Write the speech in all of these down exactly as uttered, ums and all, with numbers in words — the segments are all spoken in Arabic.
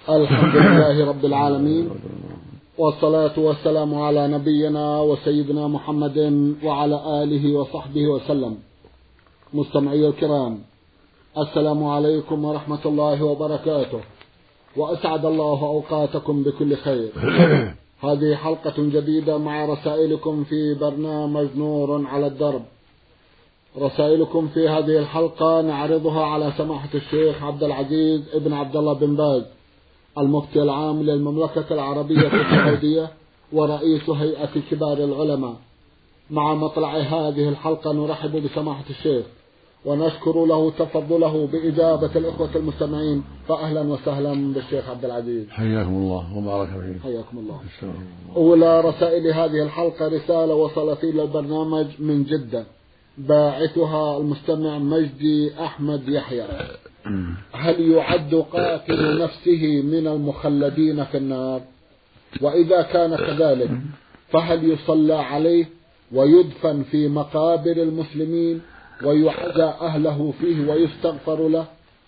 الحمد لله رب العالمين، والصلاة والسلام على نبينا وسيدنا محمد وعلى آله وصحبه وسلم. مستمعي الكرام، السلام عليكم ورحمة الله وبركاته، وأسعد الله أوقاتكم بكل خير. هذه حلقة جديدة مع رسائلكم في برنامج نور على الدرب. رسائلكم في هذه الحلقة نعرضها على سماحة الشيخ عبد العزيز ابن عبد الله بن باز، المفتي العام للمملكة العربية السعودية ورئيس هيئة كبار العلماء. مع مطلع هذه الحلقة نرحب بسماحة الشيخ ونشكر له تفضله بإجابة الإخوة المستمعين، فأهلا وسهلا بالشيخ عبد العزيز. حياكم الله وبارك فيكم. حياكم الله. أولى رسائل هذه الحلقة رسالة وصلت إلى البرنامج من جدة، باعثها المستمع مجدي أحمد يحيى. هل يعد قاتل نفسه من المخلدين في النار؟ وإذا كان كذلك فهل يصلى عليه ويدفن في مقابر المسلمين ويعزى أهله فيه ويستغفر له؟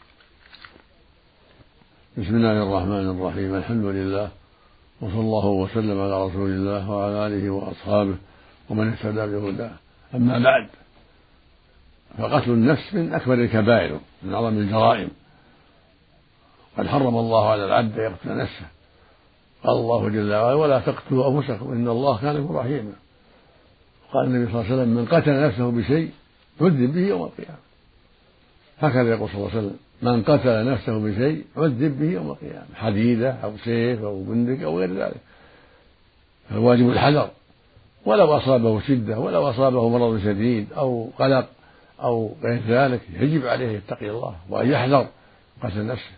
بسم الله الرحمن الرحيم. الحمد لله، وصلى الله وسلم على رسول الله وعلى آله وأصحابه ومن اهتدى بهداه. أما بعد، فقتل النفس من أكبر الكبائر، من أعظم الجرائم. قد حرم الله على العبد يقتل نفسه. قال الله جل وعلا: ولا تقتلوا أنفسكم إن الله كان بكم رحيما. قال النبي صلى الله عليه وسلم: من قتل نفسه بشيء عذب به يوم القيامة. هكذا يقول صلى الله عليه وسلم: من قتل نفسه بشيء عذب به يوم القيامة، حديدة أو سيف أو بندق أو غير ذلك. فالواجب الحذر، ولو أصابه شدة، ولو أصابه مرض شديد أو قلق أو غير ذلك، يجب عليه يتقي الله وأن يحذر قتل نفسه.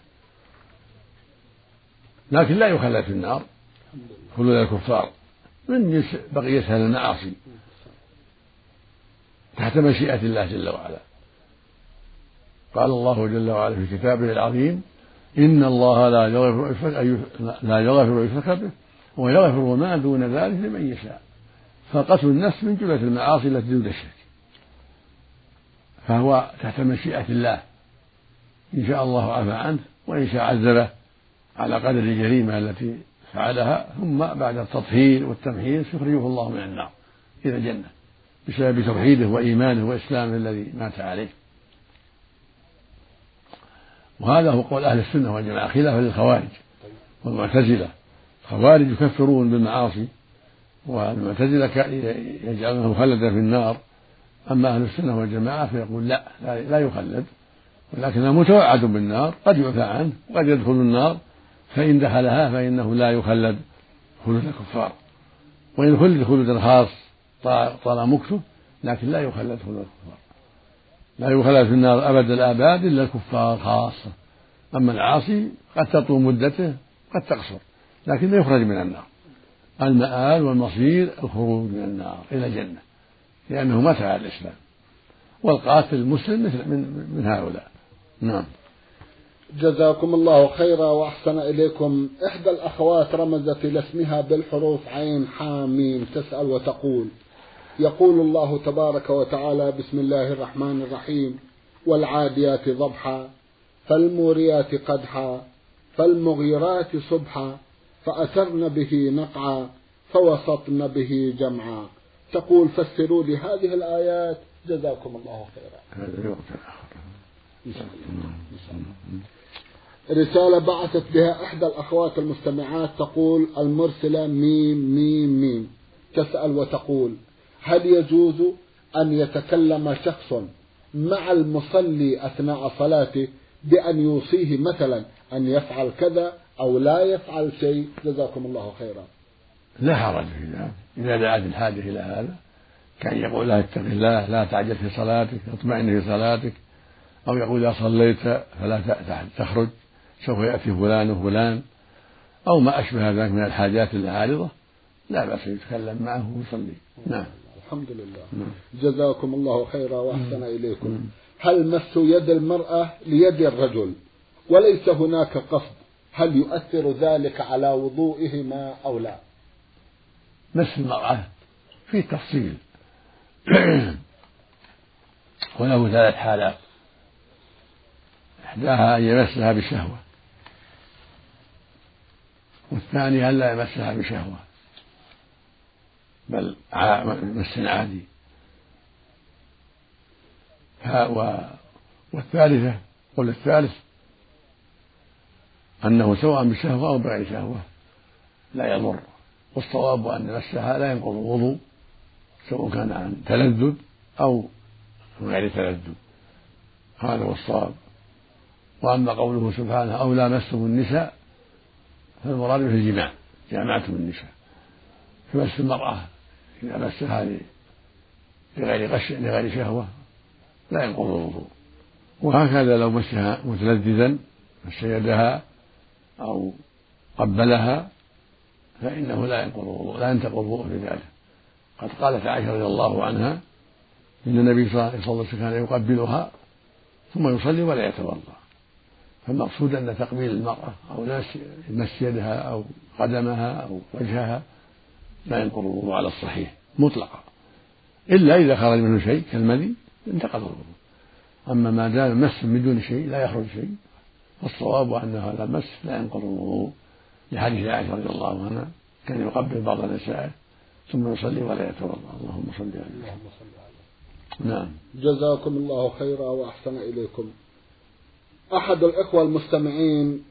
لكن لا يخلد في النار خلود الكفار من بقية المعاصي تحت مشيئة الله جل وعلا. قال الله جل وعلا في كتابه العظيم: إن الله لا يغفر لا يغفر يشرك به ويغفر ما دون ذلك لمن يشاء. فقتل النفس من جملة المعاصي التي دون الشرك، فهو تحت مشيئة الله، إن شاء الله عفى عنه وإن شاء عذبه على قدر الجريمة التي فعلها، ثم بعد التطهير والتمحيص يخرجه الله من النار إلى الجنة بسبب توحيده وإيمانه وإسلامه الذي مات عليه. وهذا هو قول أهل السنة والجماعة، خلافا للخوارج والمعتزلة. الخوارج يكفرون بالمعاصي، والمعتزلة يجعلونه مخلدا في النار. أما أهل السنة والجماعة فيقول لا لا يخلد، ولكنه متوعد بالنار، قد يعفى عنه وقد يدخل النار، فإن دخلها فإنه لا يخلد خلود الكفار، وإن خلد خلودا خاص طال مكثه، لكن لا يخلد خلود الكفار. لا يخلد في النار أبد الآباد إلا الكفار خاصة. أما العاصي قد تطول مدته قد تقصر، لكن لا يخرج من النار. المآل والمصير الخروج من النار إلى الجنة، لأنه مات على الإسلام. والقاتل المسلم مثل من, من هؤلاء. نعم. جزاكم الله خيرا وأحسن إليكم. إحدى الأخوات رمزت إلى اسمها بالحروف عين حام ميم، تسأل وتقول: يقول الله تبارك وتعالى: بسم الله الرحمن الرحيم: والعاديات ضبحا فالموريات قدحا فالمغيرات صبحا فأثرن به نقعا فوسطن به جمعا. تقول: فسروا لي هذه الآيات جزاكم الله خيرا. هذا الوقت رسالة بعثت بها إحدى الأخوات المستمعات، تقول المرسلة ميم ميم ميم، تسأل وتقول: هل يجوز أن يتكلم شخص مع المصلي أثناء صلاته بأن يوصيه مثلا أن يفعل كذا أو لا يفعل شيء؟ جزاكم الله خيرا. لا حرج في ذلك إذا دعت الحاجة إلى هذا، كان يقول لها: اتق الله، لا تعجل في صلاتك، اطمئن في صلاتك. أو يقول: إذا صليت فلا تخرج، سوف يأتي فلان وفلان، أو ما أشبه ذلك من الحاجات العارضة، لا بأس يتكلم معه ويصلي. نعم. الحمد لله. جزاكم الله خيرا وأحسن إليكم. هل مس يد المرأة ليد الرجل وليس هناك قصد، هل يؤثر ذلك على وضوئهما أو لا؟ مس المرأة في تفصيل وله ثلاث حالات: إحداها أن يمسها بشهوة، والثاني ألا يمسها بشهوة بل مس عادي. والثالثة قل الثالث أنه سواء بشهوة أو بغير شهوة لا يضر، والصواب أن مسها لا ينقض الوضوء سواء كان عن تلذذ أو غير تلذذ، هذا هو الصواب. وأما قوله سبحانه أو لامستم النساء فالمراد به الجماع، جامعتم النساء، فمس المرأة إذا مسها لغير غش لغير شهوة لا ينقض الوضوء. وهكذا لو مسها متلذذا مس يدها أو قبلها فإنه لا ينقض الوضوء، لا ينتقض الوضوء بذلك. قد قالت عائشة رضي الله عنها إن النبي صلى الله عليه وسلم كان يقبلها ثم يصلي ولا يتوضأ. فالمقصود أن تقبيل المرأة أو مس يدها أو قدمها أو وجهها لا ينقض الوضوء على الصحيح مطلقا، إلا إذا خرج منه شيء كالمني انتقض الوضوء. أما ما دام مس من دون شيء لا يخرج شيء فالصواب أن هذا المس لا ينقض الوضوء، لحديث عائشة رضي الله عنها كان يقبل بعض نسائه ثم يصلي ولا يتوضأ. اللهم صل عليه. نعم. جزاكم الله خيرا وأحسن إليكم. أحد الإخوة المستمعين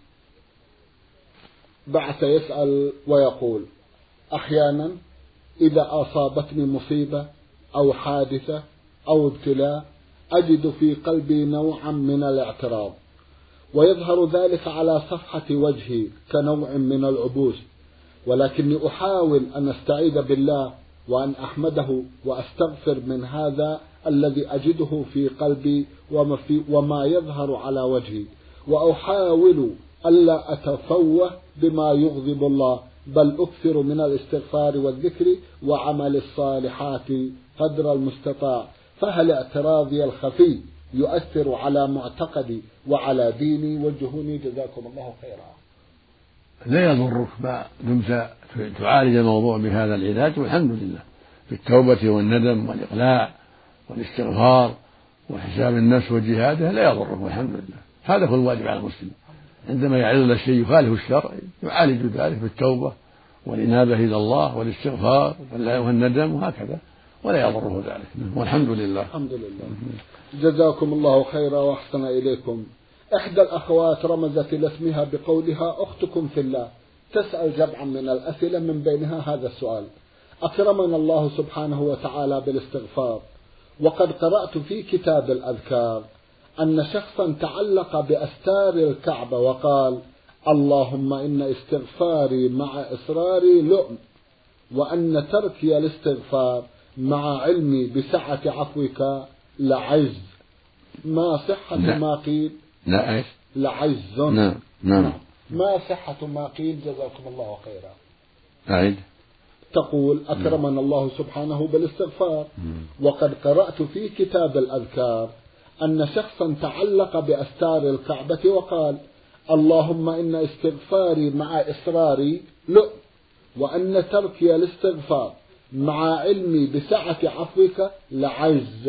بعث يسأل ويقول: أحيانا إذا أصابتني مصيبة أو حادثة أو ابتلاء أجد في قلبي نوعا من الاعتراض، ويظهر ذلك على صفحة وجهي كنوع من العبوس، ولكني أحاول أن أستعيذ بالله وأن أحمده وأستغفر من هذا الذي أجده في قلبي وما, في وما يظهر على وجهي، وأحاول ألا أتفوه بما يغضب الله، بل أكثر من الاستغفار والذكر وعمل الصالحات قدر المستطاع. فهل اعتراضي الخفي يؤثر على معتقدي وعلى ديني؟ وجهوني جزاكم الله خيرا. لا يضرك ما دمت تعالج الموضوع بهذا العلاج، والحمد لله، بالتوبة والندم والإقلاع والاستغفار وحساب النفس وجهادها لا يضرك، والحمد لله. هذا هو الواجب على المسلم، عندما يعرض له شيء يخالف الشرع يعالج ذلك بالتوبة والإنابة إلى الله والاستغفار والندم وهكذا، ولا يضره ذلك، والحمد لله. الحمد لله. جزاكم الله خيرا وأحسن إليكم. إحدى الأخوات رمزت إلى اسمها بقولها أختكم في الله، تسأل جمعا من الأسئلة من بينها هذا السؤال: أكرمنا الله سبحانه وتعالى بالاستغفار، وقد قرأت في كتاب الأذكار أن شخصا تعلق بأستار الكعبة وقال: اللهم إن استغفاري مع إصراري لؤم، وأن تركي الاستغفار مع علمي بسعة عفوك لعز. ما صحة لا. ما قيل؟ لا إيش؟ لعز. نعم نعم. ما صحة ما قيل؟ جزاكم الله خيرا. أعيد. تقول: أكرمنا الله سبحانه بالاستغفار، وقد قرأت في كتاب الأذكار أن شخصا تعلق بأستار الكعبة وقال: اللهم إن استغفاري مع إصراري لؤم، وأن تركي الاستغفار مع علمي بسعة عفوك لعز.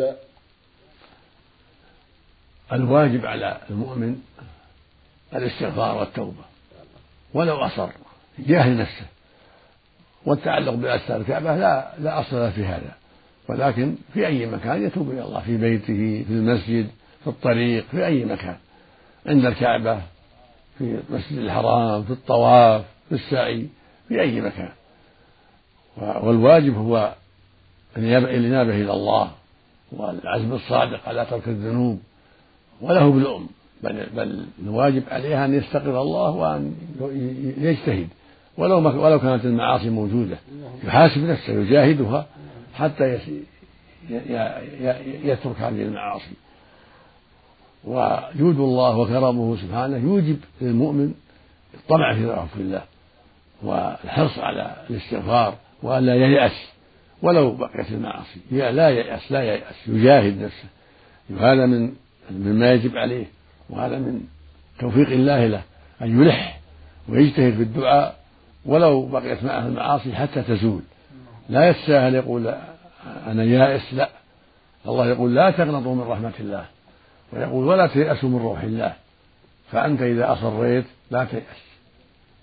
الواجب على المؤمن الاستغفار والتوبة ولو أصر جاهل نفسه، والتعلق بأستار الكعبة لا لا أصل في هذا، ولكن في أي مكان يتوب إلى الله، في بيته، في المسجد، في الطريق، في أي مكان، عند الكعبة، في المسجد الحرام، في الطواف، في السعي، في أي مكان. والواجب هو الإنابة إلى الله والعزم الصادق على ترك الذنوب، وله بالأم، بل, بل الواجب عليها أن يستغفر الله وأن يجتهد ولو ولو كانت المعاصي موجودة، يحاسب نفسه يجاهدها حتى يترك هذه المعاصي. وجود الله وكرمه سبحانه يوجب للمؤمن الطمع في رحمة الله والحرص على الاستغفار وألا ييأس ولو بقيت المعاصي، لا ييأس لا ييأس يجاهد نفسه. هذا من مما يجب عليه، وهذا من توفيق الله له أن يلح ويجتهد في الدعاء ولو بقيت معه المعاصي حتى تزول. لا يتساهل يقول أنا يائس، لا، الله يقول لا تقنطوا من رحمة الله، ويقول ولا تيأسوا من روح الله. فأنت إذا أصريت لا تيأس،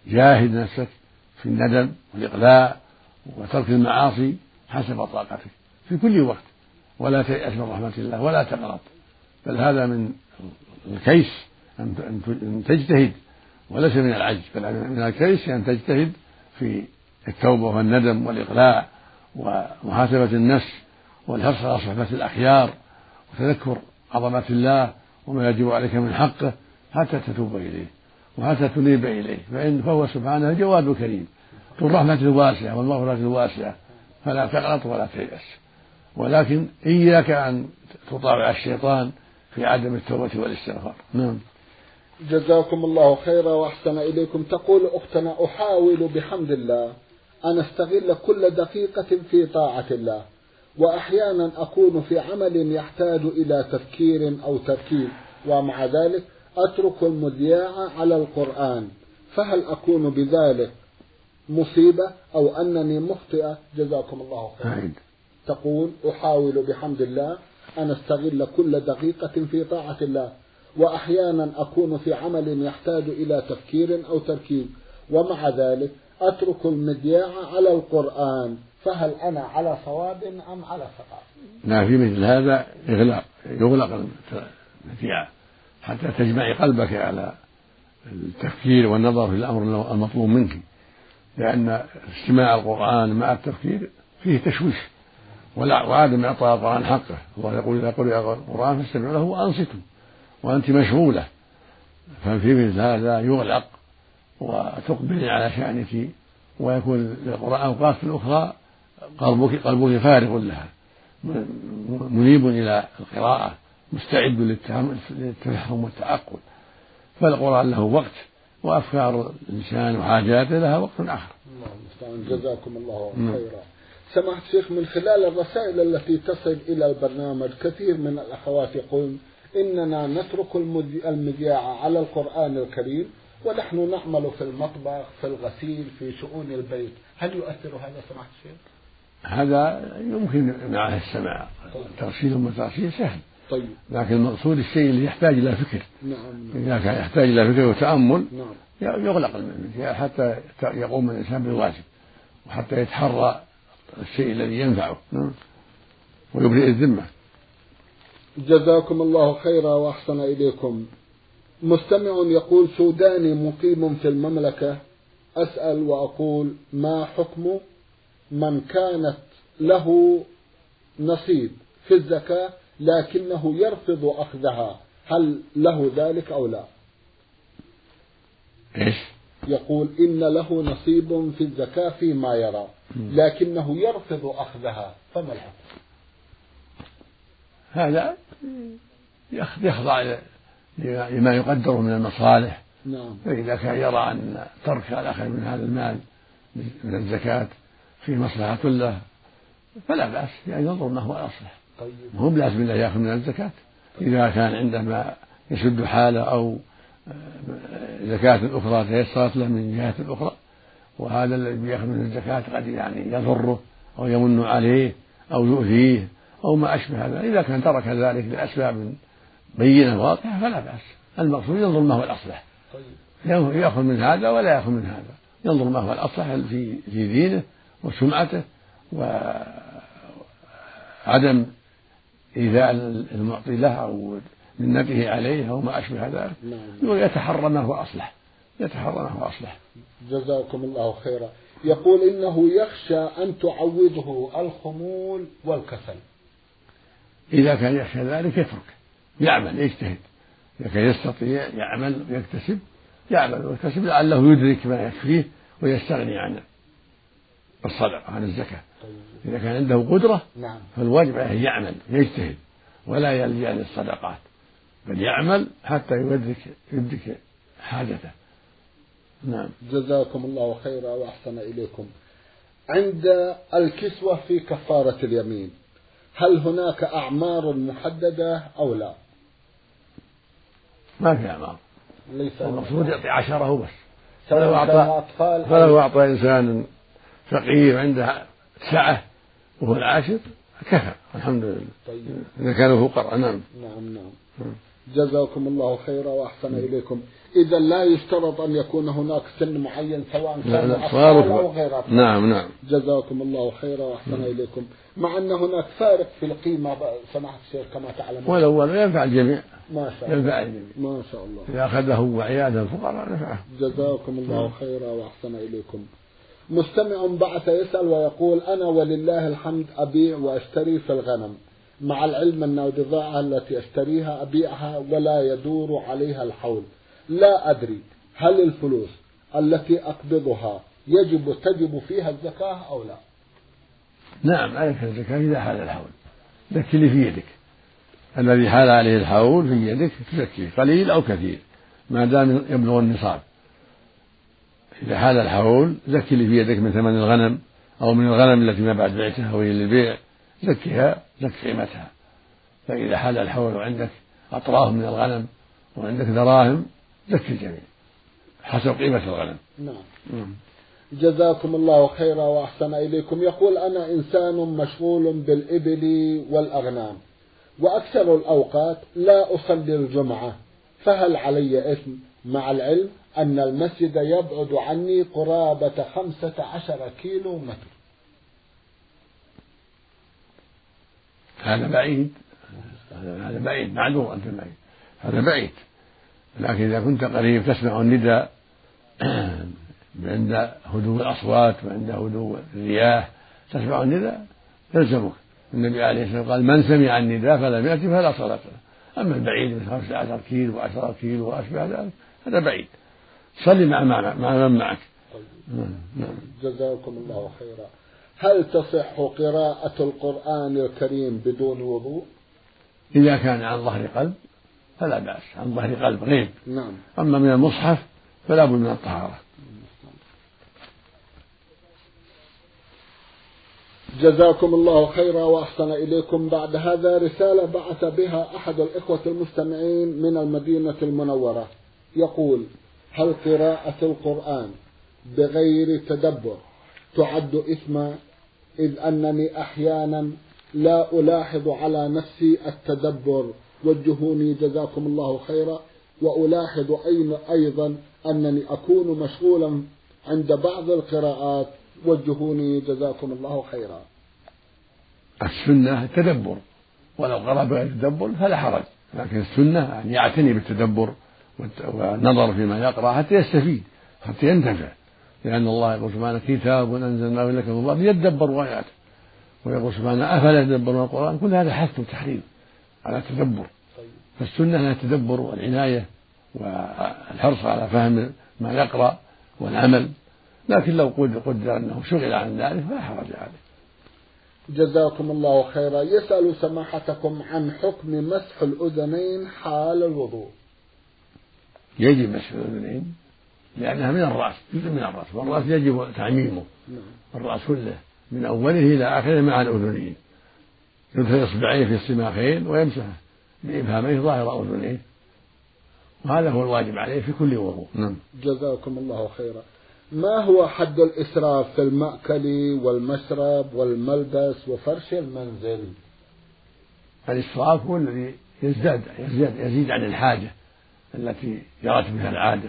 جاهد نفسك في الندم والإقلاع وترك المعاصي حسب طاقتك في كل وقت، ولا تيأس من رحمة الله ولا تقنط، بل هذا من الكيس أن تجتهد وليس من العجز، بل من الكيس أن تجتهد في التوبة والندم والإقلاع ومحاسبة النفس والحرص على صحبة الأخيار وتذكر عظمة الله وما يجب عليك من حقه حتى تتوب إليه وحتى تنيب إليه، فإن فهو سبحانه جواد كريم ذو الرحمة الواسعة والمغفرة الواسعة، فلا تقنط ولا تيأس، ولكن إياك أن تطاوع الشيطان في عدم التوبة والاستغفار. نعم. جزاكم الله خيرا وأحسن إليكم. تقول أختنا: أحاول بحمد الله أن أستغل كل دقيقة في طاعة الله، وأحيانا أكون في عمل يحتاج إلى تفكير أو تركيز، ومع ذلك أترك المذياع على القرآن، فهل أكون بذلك مصيبة أو أنني مخطئة؟ جزاكم الله خيرا. تقول: أحاول بحمد الله أن أستغل كل دقيقة في طاعة الله، وأحيانا أكون في عمل يحتاج إلى تفكير أو تركيز، ومع ذلك أترك المذياع على القرآن، فهل أنا على صواب أم على خطأ؟ لا، في مثل هذا إغلاق يغلق المذياع حتى تجمع قلبك على التفكير والنظر في الأمر المطلوب منك، لأن استماع القرآن مع التفكير فيه تشويش وعدم إعطاء القرآن حقه. الله يقول: إذا قرئ القرآن فاستمعوا له وأنصتوا وأنت مشغولة، ففي مثل هذا يغلق وتقبل على شأنك، ويكون للقرآن أوقات أخرى قلبك قلبك فارغ لها منيب إلى القراءة مستعد للتفهم والتعقل، فالقرآن له وقت وأفكار الإنسان وحاجاته لها وقت آخر. جزاكم الله خيرا. سمعت شيخ، من خلال الرسائل التي تصل إلى البرنامج كثير من الأخوات يقول: إننا نترك المذياع على القرآن الكريم ونحن نعمل في المطبخ في الغسيل في شؤون البيت، هل يؤثر هذا سمعت شيخ؟ هذا يمكن معه السماع، ترسيل وترسيل سهل. طيب. لكن المقصود الشيء اللي يحتاج إلى فكر. نعم. إذا كان يحتاج إلى فكر وتأمل نعم. يغلق المذياع حتى يقوم الإنسان بالواجب وحتى يتحرى الشيء الذي ينفعه ويبرئ الذمة. جزاكم الله خيرا وأحسن إليكم. مستمع يقول: سوداني مقيم في المملكة، أسأل وأقول: ما حكم من كانت له نصيب في الزكاة لكنه يرفض أخذها، هل له ذلك أو لا؟ إيش؟ يقول: إن له نصيب في الزكاة فيما يرى لكنه يرفض أخذها، فما الحكم؟ هذا يخضع لما يقدر من المصالح. نعم. فإذا كان يرى أن ترك الأخذ من هذا المال من الزكاة في مصلحة له فلا بأس، يعني ينظر ما هو الأصلح. طيب. هو بلازم الله يأخذ من الزكاة إذا كان عنده ما يسد حاله أو زكاة أخرى تيسرت له من جهة أخرى، وهذا الذي يأخذ من الزكاة قد يعني يضره أو يمن عليه أو يؤذيه أو ما أشبه هذا، إذا كان ترك ذلك لأسباب بينة واضحة فلا بأس. المقصود ينظر ما هو الأصلح. طيب. يأخذ من هذا ولا يأخذ من هذا، ينظر ما هو الأصلح في في دينه وسمعته وعدم إيذاء المعطي له أو منته عليه أو ما أشبه ذلك، ويتحرى ما هو أصلح يتحرى ما هو أصلح. جزاكم الله خيرا. يقول: إنه يخشى أن تعوده الخمول والكسل. إذا كان يخشى ذلك يترك، يعمل يجتهد، إذا كان يستطيع يعمل ويكتسب يعمل ويكتسب لعله يدرك ما يكفيه ويستغني عن الصدقة عن الزكاة. إذا كان عنده قدرة فالواجب عليه يعمل يجتهد ولا يلجأ للصدقات، بل يعمل حتى يدرك يدرك حاجته. نعم. جزاكم الله خيرا وأحسن إليكم. عند الكسوة في كفارة اليمين هل هناك أعمار محددة أو لا؟ ما في أعمار، المفروض يعطي عشرة بس. فلو أعطى فلو أعطى إنسان فقير عنده سعة وهو العاشر كفى الحمد لله. طيب. إذا كانوا فقراء. نعم. نعم نعم. جزاكم الله خيرا وأحسن إليكم. إذا لا يشترط أن يكون هناك سن معين سواء كان أطفال أو غير أطفال. نعم نعم. جزاكم الله خيرا وأحسن إليكم. مع أن هناك فارق في القيمة سماحة الشيخ كما تعلمون. ولو ينفع الجميع. ما شاء الله. ينفع الجميع. ما شاء الله. إذا أخذه وعياده الفقراء نفعه. جزاكم الله خيرا وأحسن إليكم. مستمع بعث يسأل ويقول: أنا ولله الحمد أبيع وأشتري في الغنم، مع العلم أن البضاعة التي أشتريها أبيعها ولا يدور عليها الحول، لا أدري هل الفلوس التي أقبضها يجب تجب فيها الزكاة أو لا؟ نعم عليك الزكاة إذا حال الحول، زكي اللي في يدك، الذي حال عليه الحول في يدك تزكيه قليل أو كثير ما دام يبلغ النصاب. إذا حال الحول زكي اللي في يدك من ثمن الغنم أو من الغنم التي ما بعد بعتها وهي للبيع، زكيها زك قيمتها. فإذا حال الحول وعندك أطراف من الغنم وعندك دراهم زكي الجميع حسب قيمة الغنم. نعم. جزاكم الله خيرا وأحسن إليكم. يقول: أنا إنسان مشغول بالإبل والأغنام وأكثر الأوقات لا أصلي الجمعة، فهل علي إثم مع العلم أن المسجد يبعد عني قرابة خمسة عشر كيلو متر؟ هذا بعيد، هذا بعيد معذور، أنت بعيد، هذا بعيد. لكن إذا كنت قريب تسمع النداء عند هدوء الأصوات وعند هدوء الرياح تسمع النداء يلزمك. النبي عليه الصلاة والسلام قال: من سمع النداء فلم يأت فلا صلاة له. أما البعيد من خمسة عشر كيلو وعشرة كيلو وأشبه ذلك هذا بعيد، صلي مع مع من معك. نعم. جزاكم الله خيرا. هل تصح قراءة القرآن الكريم بدون وضوء؟ إذا كان عن ظهر قلب فلا بأس، عن ظهر قلب غيب. نعم. أما من المصحف فلا بد من الطهارة. جزاكم الله خيرا وأحسن إليكم. بعد هذا رسالة بعث بها أحد الإخوة المستمعين من المدينة المنورة، يقول: هل قراءة القرآن بغير تدبر تعد إثما، إذ أنني أحيانا لا ألاحظ على نفسي التدبر، وجهوني جزاكم الله خيرا، وألاحظ أيضا أنني أكون مشغولا عند بعض القراءات، وجهوني جزاكم الله خيرا. السنة التدبر، ولو قرأ بغير التدبر فلا حرج، لكن السنة أن يعتني بالتدبر والنظر فيما يقرأ حتى يستفيد حتى ينتفع، لأن الله يقول سبحانه: كتاب أنزلناه إليك مبارك ليدبروا آياته، ويقول سبحانه: أفلا يتدبرون القرآن. كل هذا حث وتحريض على التدبر. فالسنة لها التدبر والعناية والحرص على فهم ما يقرأ والعمل، لكن لو قدر أنه شغل عن ذلك فلا حرج عليه. جزاكم الله خيرا. يسأل سماحتكم عن حكم مسح الأذنين حال الوضوء. يجب مسح الأذنين لأنها من الرأس، جزء من الرأس، والرأس يجب تعميمه. الرأس كله من أوله إلى آخره مع الأذنين، يدخل إصبعيه في السماخين ويمسح بإبهاميه ظاهر أذنيه، وهذا هو الواجب عليه في كل وضوء. نعم. جزاكم الله خيرا. ما هو حد الإسراف في المأكل والمشرب والملبس وفرش المنزل؟ الإسراف هو الذي يزداد يزيد, يزيد عن الحاجة التي جرت بها العادة،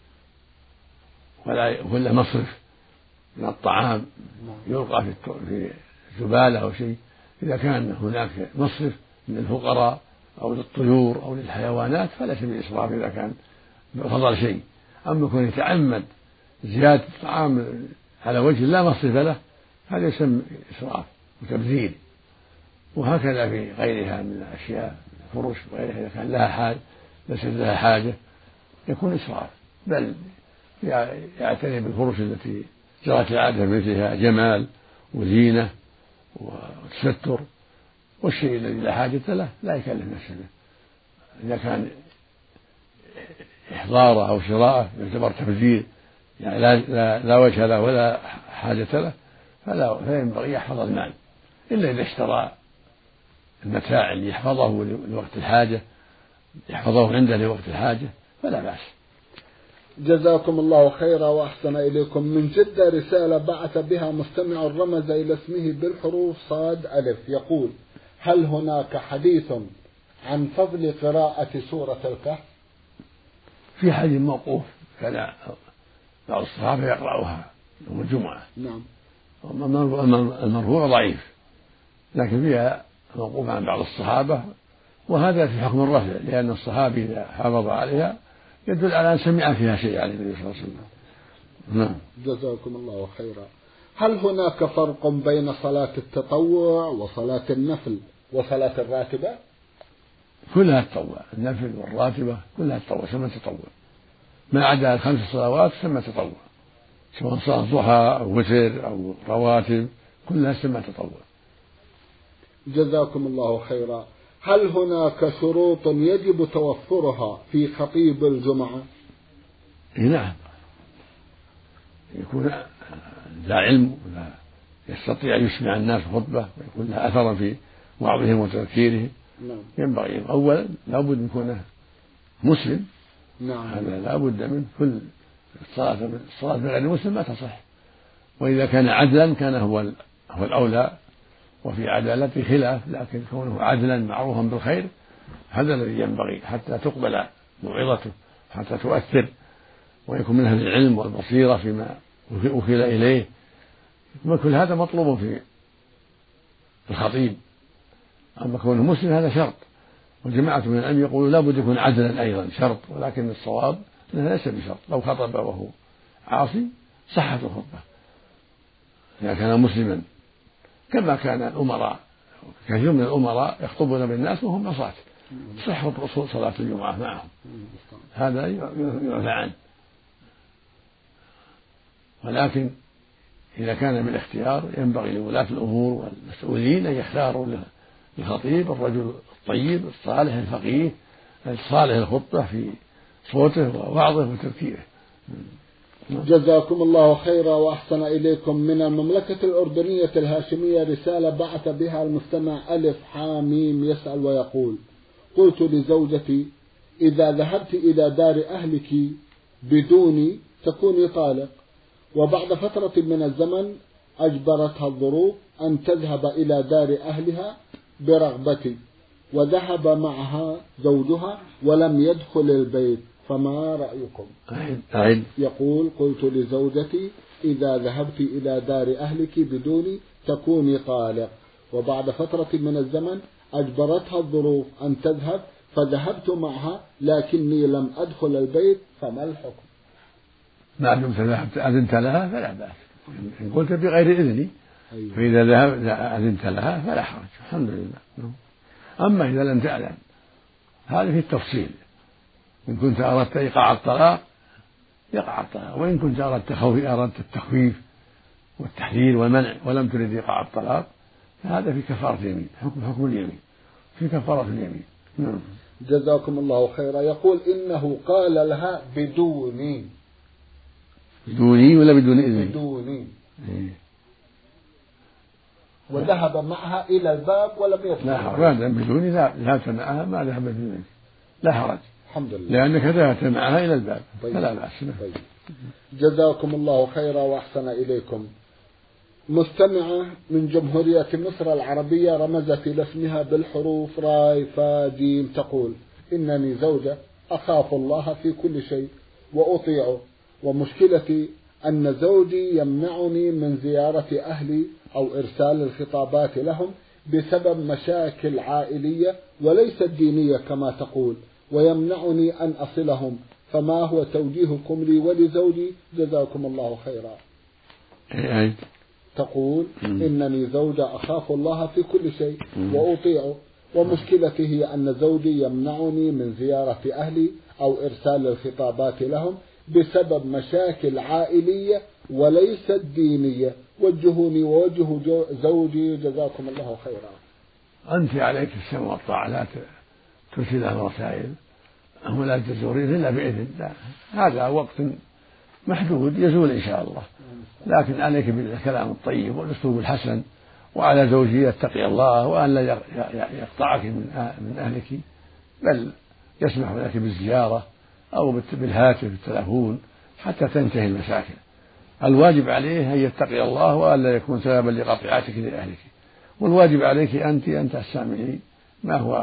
ولا ولا مصرف من الطعام يلقى في الزبالة أو شيء. إذا كان هناك مصرف من الفقراء أو للطيور أو للحيوانات فليس بالإسراف إذا كان فضل شيء. أما يكون يتعمد زيادة الطعام على وجه لا مصرف له هذا يسمى إسراف وتبذير. وهكذا في غيرها من الأشياء، فرش وغيرها، إذا كان لها حاجة ليس لها حاجة يكون إسراف، بل يعتني بالفرش التي جرت العادة مثلها جمال وزينة وتستر، والشيء الذي لا حاجة له لا يكلف نفسه به. إذا كان إحضاره أو شراءه يعتبر تبذير يعني لا, لا, لا وجه له ولا حاجة له فلا فينبغي يحفظ المال، إلا إذا اشترى المتاع اللي يحفظه لوقت الحاجة يحفظه عنده لوقت الحاجة فلا بأس. جزاكم الله خيرا وأحسن إليكم. من جدة رسالة بعث بها مستمع رمز إلى اسمه بالحروف صاد ألف، يقول: هل هناك حديث عن فضل قراءة سورة الكهف؟ في حديث موقوف كان بعض الصحابة يقرأها يوم الجمعة. نعم. المرفوع ضعيف، لكن فيها موقوف عن بعض الصحابة، وهذا في حكم الرفع، لأن الصحابي إذا حافظ عليها يدل على أن سمع فيها شيء عن النبي صلى الله عليه وسلم. نعم. جزاكم الله خيرا. هل هناك فرق بين صلاة التطوع وصلاة النفل وصلاة الراتبة؟ كلها تطوع، النفل والراتبة كلها تطوع، سمى تطوع، ما عدا الخمس صلوات سمى تطوع، سواء صلاة ضحى أو وتر أو رواتب كلها سمى تطوع. جزاكم الله خيرا. هل هناك شروط يجب توفرها في خطيب الجمعة؟ نعم، يكون ذا علم ولا يستطيع أن يسمع الناس خطبة ويكون لها أثر في وعظهم وتذكيرهم. نعم. ينبغي أولا لابد أن يكون مسلم. نعم. هذا لابد منه، كل الصلاة الصلاة بغير مسلم ما تصح، وإذا كان عدلا كان هو هو الأولى، وفي عدالته خلاف، لكن كونه عدلا معروفا بالخير هذا الذي ينبغي حتى تقبل موعظته، حتى تؤثر، ويكون من أهل العلم والبصيرة فيما وكل إليه. وكل هذا مطلوب في الخطيب. أما كونه مسلم هذا شرط، وجماعة من العلم يقولوا لا بد يكون عدلا أيضا شرط، ولكن الصواب أنه ليس بشرط. لو خطب وهو عاصي صحت الخطبة إذا كان مسلما، كما كان الأمراء، كثير من الأمراء يخطبون بالناس وهم عصاة، صح صلاة الجمعة معهم، هذا يعفى عنه. ولكن إذا كان بالاختيار ينبغي لولاة الأمور والمسؤولين أن يختاروا للخطيب الرجل الطيب الصالح الفقيه الصالح الخطبة في صوته ووعظه وتذكيره. جزاكم الله خيرا وأحسن إليكم. من المملكة الأردنية الهاشمية رسالة بعث بها المستمع ألف حاميم يسأل ويقول: قلت لزوجتي: إذا ذهبت إلى دار أهلك بدوني تكوني طالق، وبعد فترة من الزمن أجبرتها الظروف أن تذهب إلى دار أهلها برغبتي، وذهب معها زوجها ولم يدخل البيت، فما رأيكم؟ أعد. يقول: قلت لزوجتي: إذا ذهبت إلى دار أهلك بدوني تكوني طالق، وبعد فترة من الزمن أجبرتها الظروف أن تذهب، فذهبت معها لكني لم أدخل البيت، فما الحكم؟ ما دمت ذهبت أذنت لها فلا بأس، إن قلت بغير إذني. أيوة. فإذا ذهبت أذنت لها فلا حرج، الحمد لله. أما إذا لم تأذن هذا في التفصيل، إن كنت أردت إيقاع الطلاق يقع الطلاق، وإن كنت أردت خوف أردت التخويف والتحذير والمنع ولم ترد إيقاع الطلاق فهذا في كفارة اليمين، حكم حكم اليمين في كفارة اليمين. نعم. جزاكم الله خيرا. يقول: إنه قال لها بدوني. بدوني ولا بدون إذن؟ بدوني. إيه. وذهب معها إلى الباب ولم يدخل. لا حرج، بدوني ذهبت معها ما ذهب بدوني لا حرج، الحمد لله، لأنك ذهبت معها إلى الباب. طيب. فلا بأس. طيب. جزاكم الله خيرا وأحسن إليكم. مستمعة من جمهورية مصر العربية رمزت إلى اسمها بالحروف راي فا جيم تقول: إنني زوجة أخاف الله في كل شيء وأطيعه، ومشكلتي أن زوجي يمنعني من زيارة أهلي أو إرسال الخطابات لهم بسبب مشاكل عائلية وليست دينية كما تقول، ويمنعني أن أصلهم، فما هو توجيهكم لي ولزوجي؟ جزاكم الله خيرا. أي. تقول: إنني زوجة أخاف الله في كل شيء وأطيعه، ومشكلتي هي أن زوجي يمنعني من زيارة أهلي أو إرسال الخطابات لهم بسبب مشاكل عائلية وليست دينية، وجهوني ووجه زوجي جزاكم الله خيرا. أنت عليك السمع والطاعة، لا ترسل له رسائل ولا تزورين إلا بإذن، لا. هذا وقت محدود يزول إن شاء الله، لكن عليك بالكلام الطيب والأسلوب الحسن، وعلى زوجي يتقي الله وأن لا يقطعك من أهلك، بل يسمح لك بالزيارة أو بالهاتف بالتلفون حتى تنتهي المشاكل. الواجب عليه أن يتقي الله وأن لا يكون سببا لقطيعتك لأهلك، والواجب عليك أنت أن تستعملي ما هو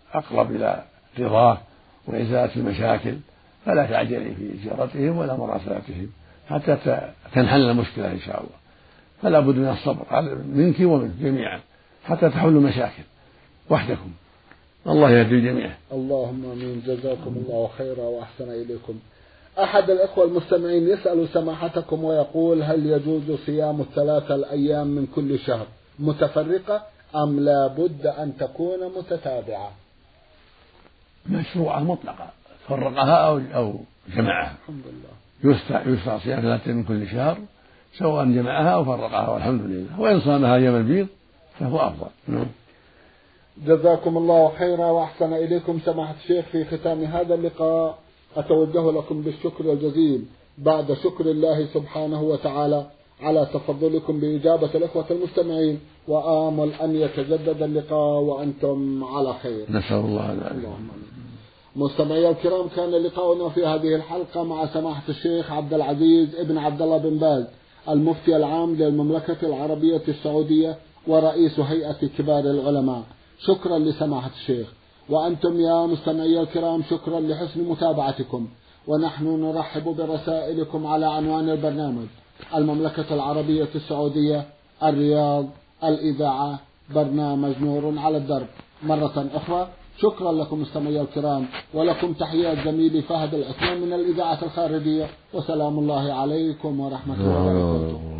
أقرب إلى رضاه وإزالة المشاكل، فلا تعجلي في زيارتهم ولا مراسلتهم حتى تنحل المشكلة إن شاء الله. فلا بد من الصبر منك ومنك جميعا حتى تحلوا مشاكل وحدكم. الله يهدي الجميع. اللهم آمين. جزاكم الله خيرا وأحسن إليكم. أحد الأخوة المستمعين يسأل سماحتكم ويقول: هل يجوز صيام الثلاثة الأيام من كل شهر متفرقة أم لا بد أن تكون متتابعة؟ مشروعة مطلقة، فرقها أو أو جمعها. الحمد لله. يستطيع صيام ثلاثة من كل شهر سواء جمعها أو فرقها، والحمد لله. وإن صامها أيام البيض فهو أفضل. نعم. جزاكم الله خيرا وأحسن إليكم سماحة الشيخ. في ختام هذا اللقاء أتوجه لكم بالشكر الجزيل بعد شكر الله سبحانه وتعالى على تفضلكم بإجابة الإخوة المستمعين، وآمل أن يتجدد اللقاء وأنتم على خير. نسأل الله ذلك. مستمعي الكرام، كان لقاؤنا في هذه الحلقة مع سماحة الشيخ عبد العزيز ابن عبد الله بن باز المفتي العام للمملكة العربية السعودية ورئيس هيئة كبار العلماء. شكرا لسماحة الشيخ. وأنتم يا مستمعي الكرام شكرا لحسن متابعتكم، ونحن نرحب برسائلكم على عنوان البرنامج: المملكة العربية السعودية، الرياض، الإذاعة، برنامج نور على الدرب. مرة أخرى شكرا لكم مستمعي الكرام، ولكم تحيات زميلي فهد العثمان من الإذاعة الخارجية، وسلام الله عليكم ورحمة الله وبركاته.